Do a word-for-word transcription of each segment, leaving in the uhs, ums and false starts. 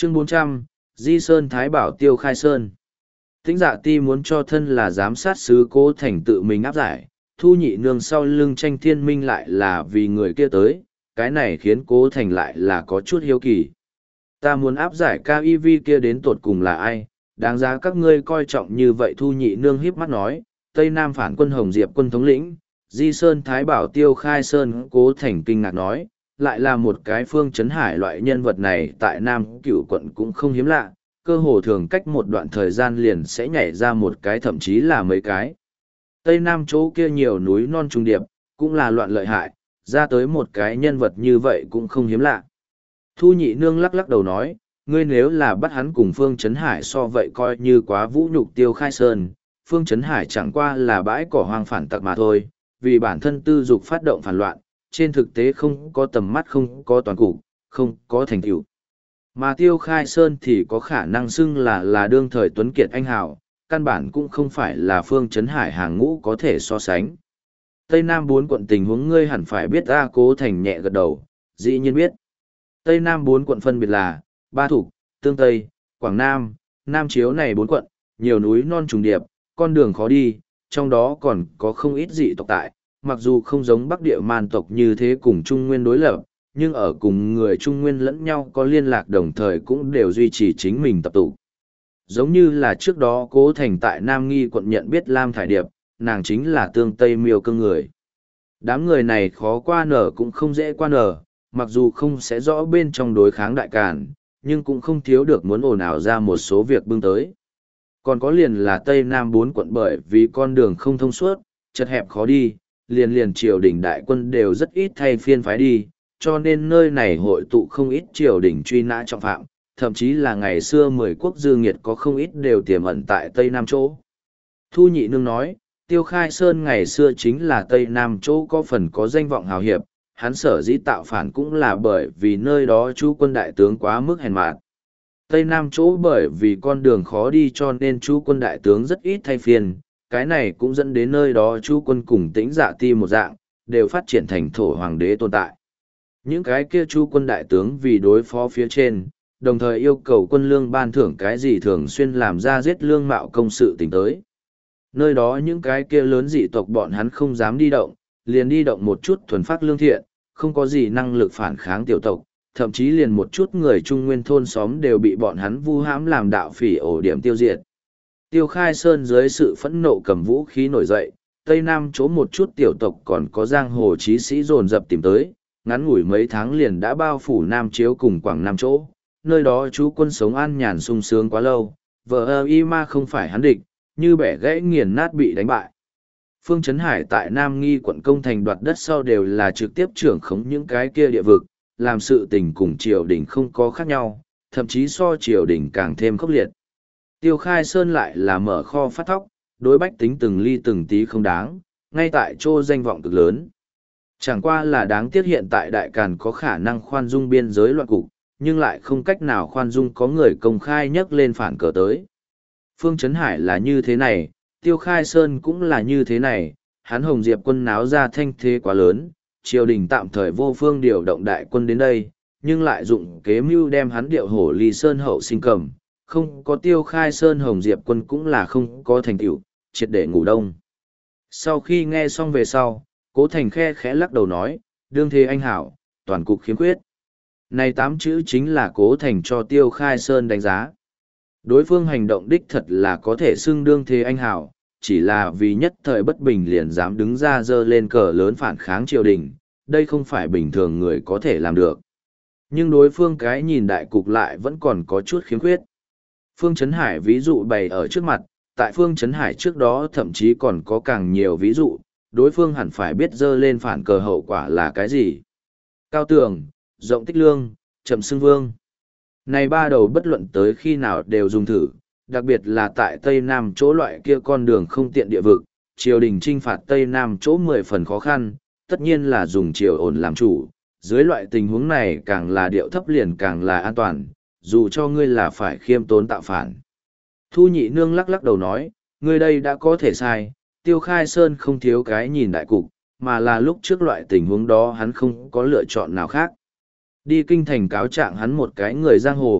Chương bốn trăm, Di Sơn Thái Bảo Tiêu Khai Sơn. Tĩnh Dạ Ti muốn cho thân là giám sát sứ Cố Thành tự mình áp giải, Thu Nhị Nương sau lưng Tranh Thiên Minh lại là vì người kia tới, cái này khiến Cố Thành lại là có chút hiếu kỳ. Ta muốn áp giải ca i vê kia đến tột cùng là ai, đáng giá các ngươi coi trọng như vậy. Thu Nhị Nương híp mắt nói, Tây Nam phản quân Hồng Diệp quân thống lĩnh, Di Sơn Thái Bảo Tiêu Khai Sơn. Cố Thành kinh ngạc nói, lại là một cái Phương Chấn Hải loại nhân vật này tại Nam Cửu quận cũng không hiếm lạ, cơ hồ thường cách một đoạn thời gian liền sẽ nhảy ra một cái, thậm chí là mấy cái. Tây Nam chỗ kia nhiều núi non trùng điệp, cũng là loạn lợi hại, ra tới một cái nhân vật như vậy cũng không hiếm lạ. Thu Nhị Nương lắc lắc đầu nói, ngươi nếu là bắt hắn cùng Phương Chấn Hải so vậy coi như quá vũ nhục Tiêu Khai Sơn. Phương Chấn Hải chẳng qua là bãi cỏ hoang phản tặc mà thôi, vì bản thân tư dục phát động phản loạn, trên thực tế không có tầm mắt, không có toàn cục, không có thành tựu. Mà Tiêu Khai Sơn thì có khả năng xưng là là đương thời tuấn kiệt anh hào, căn bản cũng không phải là Phương Chấn Hải hàng ngũ có thể so sánh. Tây Nam bốn quận tình huống ngươi hẳn phải biết. A Cố Thành nhẹ gật đầu, dĩ nhiên biết. Tây Nam bốn quận phân biệt là Ba Thục, Tương Tây, Quảng Nam, Nam Chiếu này bốn quận, nhiều núi non trùng điệp, con đường khó đi, trong đó còn có không ít dị tộc tại, mặc dù không giống Bắc Địa Man tộc như thế cùng Trung Nguyên đối lập, nhưng ở cùng người Trung Nguyên lẫn nhau có liên lạc, đồng thời cũng đều duy trì chính mình tập tụ. Giống như là trước đó Cố Thành tại Nam Nghi quận nhận biết Lam Thải Điệp, nàng chính là Tương Tây Miêu Cương người. Đám người này khó qua nở cũng không dễ qua nở, mặc dù không sẽ rõ bên trong đối kháng đại càn, nhưng cũng không thiếu được muốn ồn ào ra một số việc bưng tới. Còn có liền là Tây Nam bốn quận, bởi vì con đường không thông suốt, chật hẹp khó đi, liền liền triều đình đại quân đều rất ít thay phiên phái đi, cho nên nơi này hội tụ không ít triều đình truy nã trọng phạm, thậm chí là ngày xưa mười quốc dư nghiệt có không ít đều tiềm ẩn tại Tây Nam chỗ. Thu Nhị Nương nói, Tiêu Khai Sơn ngày xưa chính là Tây Nam chỗ có phần có danh vọng hào hiệp, hắn sở dĩ tạo phản cũng là bởi vì nơi đó chú quân đại tướng quá mức hèn mạt. Tây Nam chỗ bởi vì con đường khó đi cho nên chú quân đại tướng rất ít thay phiên, cái này cũng dẫn đến nơi đó chú quân cùng Tĩnh Dạ Ti một dạng, đều phát triển thành thổ hoàng đế tồn tại. Những cái kia chú quân đại tướng vì đối phó phía trên, đồng thời yêu cầu quân lương ban thưởng cái gì thường xuyên làm ra giết lương mạo công sự tình tới. Nơi đó những cái kia lớn dị tộc bọn hắn không dám đi động, liền đi động một chút thuần phát lương thiện, không có gì năng lực phản kháng tiểu tộc, thậm chí liền một chút người Trung Nguyên thôn xóm đều bị bọn hắn vu hãm làm đạo phỉ ổ điểm tiêu diệt. Tiêu Khai Sơn dưới sự phẫn nộ cầm vũ khí nổi dậy, Tây Nam chỗ một chút tiểu tộc còn có giang hồ chí sĩ dồn dập tìm tới, ngắn ngủi mấy tháng liền đã bao phủ Nam Chiếu cùng Quảng Nam chỗ, nơi đó chú quân sống an nhàn sung sướng quá lâu, vợ ơ y ma không phải hắn địch, như bẻ gãy nghiền nát bị đánh bại. Phương Chấn Hải tại Nam Nghi quận công thành đoạt đất sau đều là trực tiếp trưởng khống những cái kia địa vực, làm sự tình cùng triều đình không có khác nhau, thậm chí so triều đình càng thêm khốc liệt. Tiêu Khai Sơn lại là mở kho phát thóc, đối bách tính từng ly từng tí không đáng, ngay tại chỗ danh vọng cực lớn. Chẳng qua là đáng tiếc hiện tại đại càn có khả năng khoan dung biên giới loạn cục, nhưng lại không cách nào khoan dung có người công khai nhấc lên phản cờ tới. Phương Chấn Hải là như thế này, Tiêu Khai Sơn cũng là như thế này, hắn Hồng Diệp quân náo ra thanh thế quá lớn, triều đình tạm thời vô phương điều động đại quân đến đây, nhưng lại dụng kế mưu đem hắn điệu hổ ly sơn hậu sinh cầm, không có Tiêu Khai Sơn Hồng Diệp quân cũng là không có thành tựu, triệt để ngủ đông. Sau khi nghe xong về sau, Cố Thành khe khẽ lắc đầu nói, đương thế anh hảo, toàn cục khiếm khuyết. Này tám chữ chính là Cố Thành cho Tiêu Khai Sơn đánh giá. Đối phương hành động đích thật là có thể xưng đương thế anh hảo, chỉ là vì nhất thời bất bình liền dám đứng ra dơ lên cờ lớn phản kháng triều đình, đây không phải bình thường người có thể làm được. Nhưng đối phương cái nhìn đại cục lại vẫn còn có chút khiếm khuyết. Phương Chấn Hải ví dụ bày ở trước mặt, tại Phương Chấn Hải trước đó thậm chí còn có càng nhiều ví dụ, đối phương hẳn phải biết dơ lên phản cờ hậu quả là cái gì. Cao tường, rộng tích lương, chậm xưng vương. Này ba đầu bất luận tới khi nào đều dùng thử, đặc biệt là tại Tây Nam chỗ loại kia con đường không tiện địa vực, triều đình trinh phạt Tây Nam chỗ mười phần khó khăn, tất nhiên là dùng triều ổn làm chủ, dưới loại tình huống này càng là điệu thấp liền càng là an toàn, dù cho ngươi là phải khiêm tốn tạo phản. Thu Nhị Nương lắc lắc đầu nói, ngươi đây đã có thể sai, Tiêu Khai Sơn không thiếu cái nhìn đại cục, mà là lúc trước loại tình huống đó hắn không có lựa chọn nào khác. Đi kinh thành cáo trạng hắn một cái người giang hồ,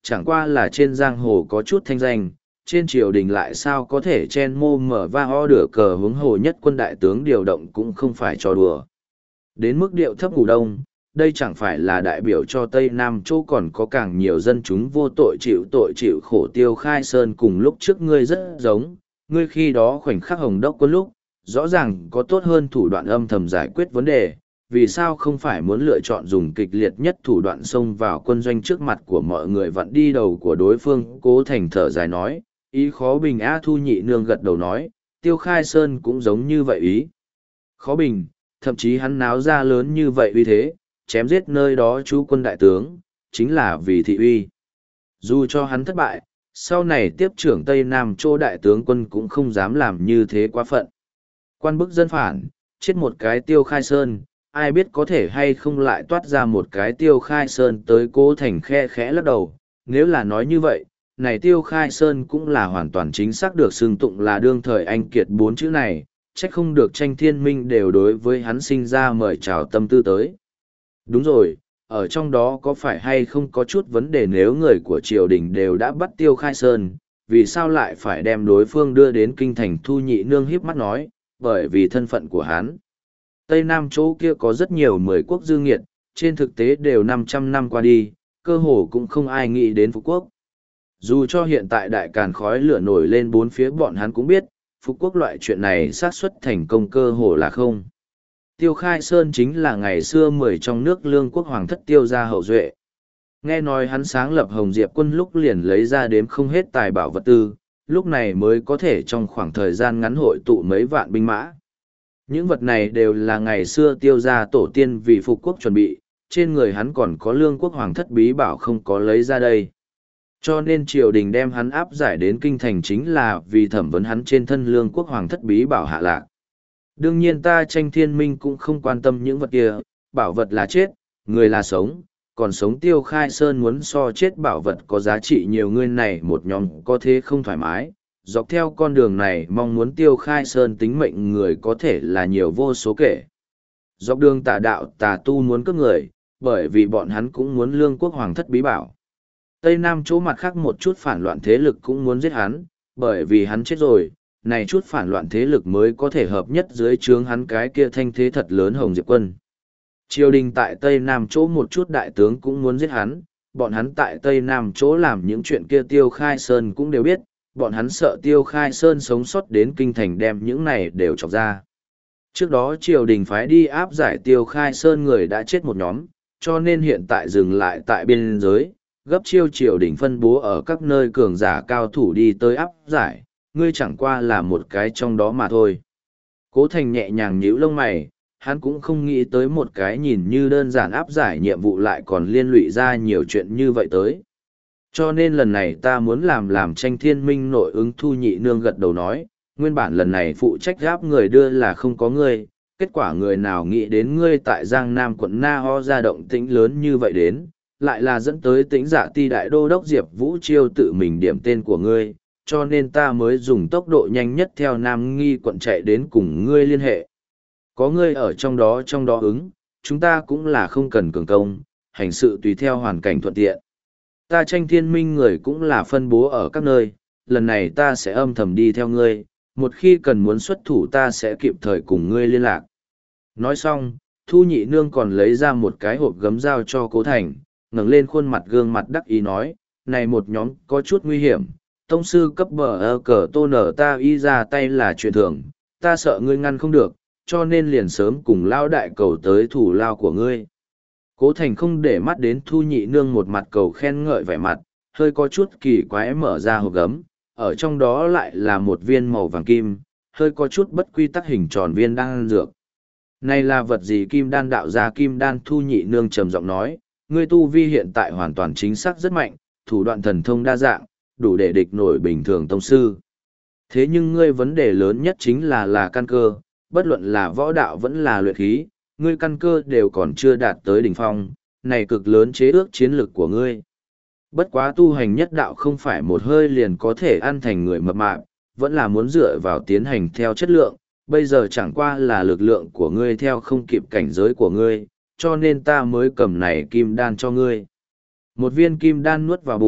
chẳng qua là trên giang hồ có chút thanh danh, trên triều đình lại sao có thể chen mô mở va ho đửa cờ hướng hồ nhất quân đại tướng điều động cũng không phải trò đùa. Đến mức điệu thấp ngủ đông, đây chẳng phải là đại biểu cho Tây Nam Châu còn có càng nhiều dân chúng vô tội chịu tội chịu khổ. Tiêu Khai Sơn cùng lúc trước ngươi rất giống, ngươi khi đó khoảnh khắc Hồng Đốc quân lúc, rõ ràng có tốt hơn thủ đoạn âm thầm giải quyết vấn đề, vì sao không phải muốn lựa chọn dùng kịch liệt nhất thủ đoạn xông vào quân doanh trước mặt của mọi người vặn đi đầu của đối phương. Cố Thành thở dài nói, ý khó bình. A Thu Nhị Nương gật đầu nói, Tiêu Khai Sơn cũng giống như vậy ý. Khó bình, thậm chí hắn náo ra lớn như vậy uy thế, chém giết nơi đó chú quân đại tướng, chính là vì thị uy. Dù cho hắn thất bại, sau này tiếp trưởng Tây Nam Châu đại tướng quân cũng không dám làm như thế quá phận. Quan bức dân phản, chết một cái Tiêu Khai Sơn, ai biết có thể hay không lại toát ra một cái Tiêu Khai Sơn tới. Cố Thành khe khẽ lắc đầu, nếu là nói như vậy, này Tiêu Khai Sơn cũng là hoàn toàn chính xác được xưng tụng là đương thời anh kiệt bốn chữ này, trách không được Tranh Thiên Minh đều đối với hắn sinh ra mời chào tâm tư tới. Đúng rồi, ở trong đó có phải hay không có chút vấn đề, nếu người của triều đình đều đã bắt Tiêu Khai Sơn, vì sao lại phải đem đối phương đưa đến kinh thành? Thu Nhị Nương híp mắt nói, bởi vì thân phận của hắn. Tây Nam chỗ kia có rất nhiều mười quốc dư nghiệt, trên thực tế đều năm trăm năm qua đi, cơ hồ cũng không ai nghĩ đến Phú Quốc. Dù cho hiện tại đại càn khói lửa nổi lên bốn phía, bọn hắn cũng biết, Phú Quốc loại chuyện này xác suất thành công cơ hồ là không. Tiêu Khai Sơn chính là ngày xưa mười trong nước lương quốc hoàng thất Tiêu gia hậu duệ. Nghe nói hắn sáng lập Hồng Diệp quân lúc liền lấy ra đếm không hết tài bảo vật tư, lúc này mới có thể trong khoảng thời gian ngắn hội tụ mấy vạn binh mã. Những vật này đều là ngày xưa Tiêu gia tổ tiên vì phục quốc chuẩn bị, trên người hắn còn có lương quốc hoàng thất bí bảo không có lấy ra đây. Cho nên triều đình đem hắn áp giải đến kinh thành chính là vì thẩm vấn hắn trên thân lương quốc hoàng thất bí bảo hạ lạc. Đương nhiên ta Tranh Thiên Minh cũng không quan tâm những vật kia, bảo vật là chết, người là sống, còn sống Tiêu Khai Sơn muốn so chết bảo vật có giá trị nhiều. Người này một nhóm có thế không thoải mái, dọc theo con đường này mong muốn Tiêu Khai Sơn tính mệnh người có thể là nhiều vô số kể. Dọc đường tà đạo tà tu muốn cướp người, bởi vì bọn hắn cũng muốn lương quốc hoàng thất bí bảo. Tây Nam chỗ mặt khác một chút phản loạn thế lực cũng muốn giết hắn, bởi vì hắn chết rồi, này chút phản loạn thế lực mới có thể hợp nhất dưới trướng hắn cái kia thanh thế thật lớn Hồng Diệp quân. Triều đình tại Tây Nam chỗ một chút đại tướng cũng muốn giết hắn, bọn hắn tại Tây Nam chỗ làm những chuyện kia Tiêu Khai Sơn cũng đều biết, bọn hắn sợ Tiêu Khai Sơn sống sót đến kinh thành đem những này đều chọc ra. Trước đó triều đình phái đi áp giải Tiêu Khai Sơn người đã chết một nhóm, cho nên hiện tại dừng lại tại biên giới, gấp chiêu triều đình phân bố ở các nơi cường giả cao thủ đi tới áp giải, ngươi chẳng qua là một cái trong đó mà thôi. Cố Thành nhẹ nhàng nhíu lông mày, hắn cũng không nghĩ tới một cái nhìn như đơn giản áp giải nhiệm vụ lại còn liên lụy ra nhiều chuyện như vậy tới. Cho nên lần này ta muốn làm làm Tranh Thiên Minh nội ứng. Thu Nhị Nương gật đầu nói, nguyên bản lần này phụ trách gáp người đưa là không có ngươi, kết quả người nào nghĩ đến ngươi tại Giang Nam quận Na Ho ra động tĩnh lớn như vậy đến, lại là dẫn tới Tĩnh Dạ Ti đại đô đốc Diệp Vũ Chiêu tự mình điểm tên của ngươi, cho nên ta mới dùng tốc độ nhanh nhất theo Nam Nghi quận chạy đến cùng ngươi liên hệ. Có ngươi ở trong đó trong đó ứng, chúng ta cũng là không cần cường công, hành sự tùy theo hoàn cảnh thuận tiện. Ta Tranh Thiên Minh người cũng là phân bố ở các nơi, lần này ta sẽ âm thầm đi theo ngươi, một khi cần muốn xuất thủ ta sẽ kịp thời cùng ngươi liên lạc. Nói xong, Thu Nhị Nương còn lấy ra một cái hộp gấm giao cho Cố Thành, ngẩng lên khuôn mặt gương mặt đắc ý nói, này một nhóm có chút nguy hiểm, tông sư cấp bờ ơ cờ tô nở ta y ra tay là chuyện thường, ta sợ ngươi ngăn không được, cho nên liền sớm cùng lao đại cầu tới thủ lao của ngươi. Cố Thành không để mắt đến Thu Nhị Nương một mặt cầu khen ngợi vẻ mặt, hơi có chút kỳ quái mở ra hộp gấm, ở trong đó lại là một viên màu vàng kim, hơi có chút bất quy tắc hình tròn viên đan dược. Này là vật gì? Kim đan đạo ra kim đan. Thu Nhị Nương trầm giọng nói, ngươi tu vi hiện tại hoàn toàn chính xác rất mạnh, thủ đoạn thần thông đa dạng, đủ để địch nổi bình thường tông sư. Thế nhưng ngươi vấn đề lớn nhất chính là là căn cơ, bất luận là võ đạo vẫn là luyện khí, ngươi căn cơ đều còn chưa đạt tới đỉnh phong, này cực lớn chế ước chiến lực của ngươi. Bất quá tu hành nhất đạo không phải một hơi liền có thể ăn thành người mập mạp, vẫn là muốn dựa vào tiến hành theo chất lượng, bây giờ chẳng qua là lực lượng của ngươi theo không kịp cảnh giới của ngươi, cho nên ta mới cầm này kim đan cho ngươi. Một viên kim đan nuốt vào bụng,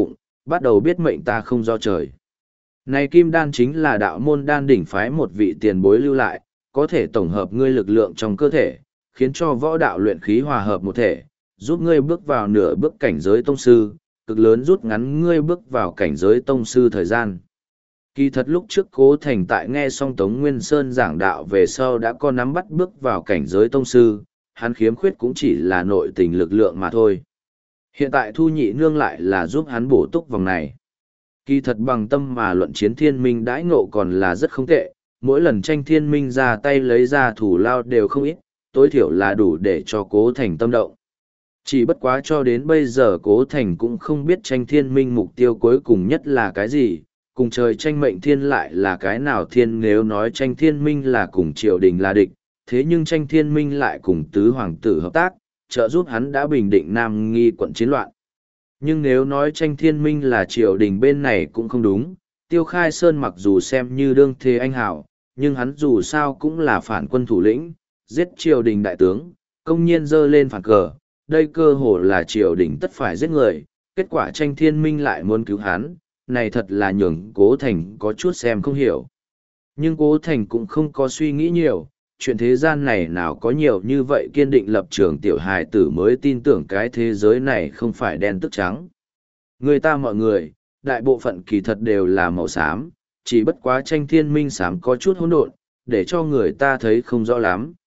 bắt đầu biết mệnh ta không do trời. Này kim đan chính là đạo môn đan đỉnh phái một vị tiền bối lưu lại, có thể tổng hợp ngươi lực lượng trong cơ thể, khiến cho võ đạo luyện khí hòa hợp một thể, giúp ngươi bước vào nửa bước cảnh giới tông sư, cực lớn rút ngắn ngươi bước vào cảnh giới tông sư thời gian. Kỳ thật lúc trước Cố Thành tại nghe xong Tống Nguyên Sơn giảng đạo về sau đã có nắm bắt bước vào cảnh giới tông sư, hắn khiếm khuyết cũng chỉ là nội tình lực lượng mà thôi. Hiện tại Thu Nhị Nương lại là giúp hắn bổ túc vòng này. Kỳ thật bằng tâm mà luận chiến thiên minh đãi ngộ còn là rất không tệ, mỗi lần tranh thiên minh ra tay lấy ra thủ lao đều không ít, tối thiểu là đủ để cho Cố Thành tâm động. Chỉ bất quá cho đến bây giờ Cố Thành cũng không biết tranh thiên minh mục tiêu cuối cùng nhất là cái gì, cùng trời tranh mệnh thiên lại là cái nào thiên. Nếu nói tranh thiên minh là cùng triều đình là địch, thế nhưng tranh thiên minh lại cùng tứ hoàng tử hợp tác, trợ giúp hắn đã bình định Nam Nghi quận chiến loạn. Nhưng nếu nói tranh thiên minh là triều đình bên này cũng không đúng, Tiêu Khai Sơn mặc dù xem như đương thế anh hảo, nhưng hắn dù sao cũng là phản quân thủ lĩnh, giết triều đình đại tướng, công nhiên dơ lên phản cờ, đây cơ hồ là triều đình tất phải giết người, kết quả tranh thiên minh lại muốn cứu hắn, này thật là nhường Cố Thành có chút xem không hiểu. Nhưng Cố Thành cũng không có suy nghĩ nhiều, chuyện thế gian này nào có nhiều như vậy kiên định lập trường tiểu hài tử mới tin tưởng cái thế giới này không phải đen tức trắng. Người ta mọi người, đại bộ phận kỳ thật đều là màu xám, chỉ bất quá tranh thiên minh xám có chút hỗn độn, để cho người ta thấy không rõ lắm.